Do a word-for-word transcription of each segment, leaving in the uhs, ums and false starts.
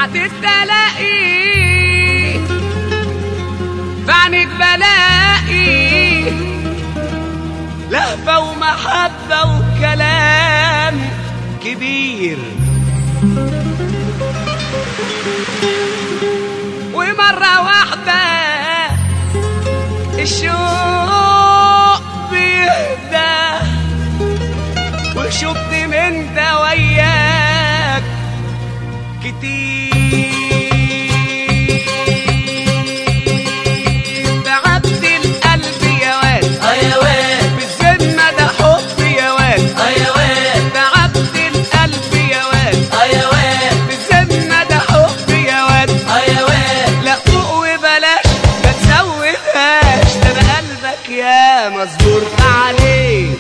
ساعة التلاقي فعنك بلاقي لهفة ومحبة وكلام كبير، ومرة واحدة الشوق بيهدى وشفت من ده وياك كتير. تعبت القلب يا واد اه يا واد بالذمة ده حب يا واد اه يا واد تعبت القلب يا واد اه يا واد بالذمة ده حب يا واد اه يا واد لا فوق وبلاش ما تزودهاش ده انا قلبك يا مصبور عليه.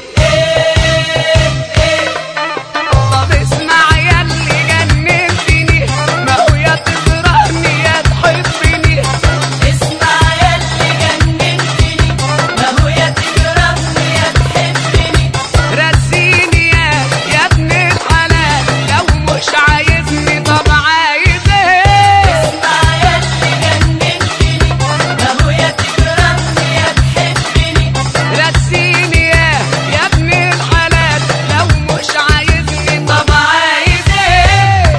طب اسمع يا اللي جننتني ما هو يا تكرهني يا تحبني. اسمع يا اللي جننتني ما هو يا تكرهني يا تحبني. رسيني يا يا ابن الحلال لو مش عايزني طب عايز ايه. اسمع يا اللي جننتني ما هو يا تكرهني يا تحبني. رسيني يا يا ابن الحلال لو مش عايزني طب عايز ايه.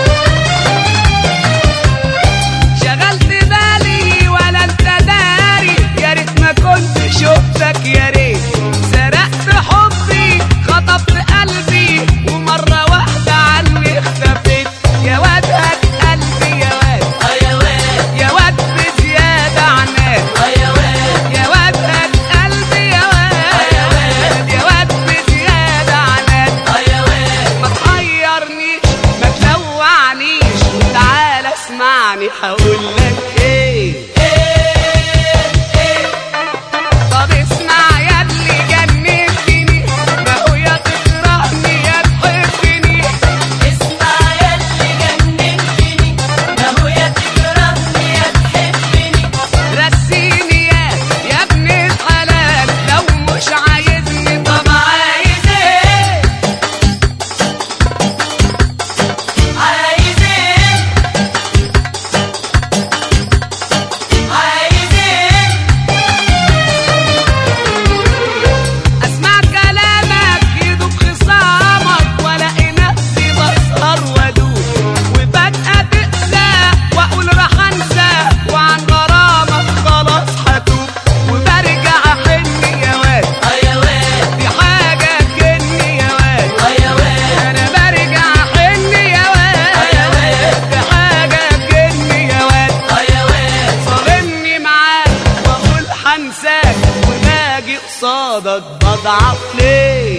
شغلت بالي ولا انت داري يا ريت ما كنت شفتك يا ريت. سرقت حبي خطفت قلبي ومرة واحدة عني اختفيت. يا واد هات قلبي يا واد اه يا واد يا واد بزيادة عناد. اه يا واد يا واد هات قلبي يا واد يا واد بزيادة عناد. اه يا واد ما تحيرنيش ما تلوعنيش تعال اسمعني هقولك ايه. طب اسمع يا اللي جننتني ما هو يا تكرهني يا تحبني. اسمع يا اللي جننتني ما هو يا تكرهني يا تحبني. رسيني يا يا ابن الحلال لو مش عايزني طب عايز ايه. عايز ايه عايز ايه. اسمع كلامك يدوب خصامك والاقي نفسي بسهر وادوب وفجأة تقسى واقول راح انسى وعن غرامك خلاص هتوب وبرجع احن يا واد. اه يا واد دي حاجة تجني يا واد اه يا واد انا برجع احن يا اه يا واد. واد دي حاجة تجني يا واد. اه يا واد صارمني معاك واقول هنساك وباجي قصادك بضعف ليه.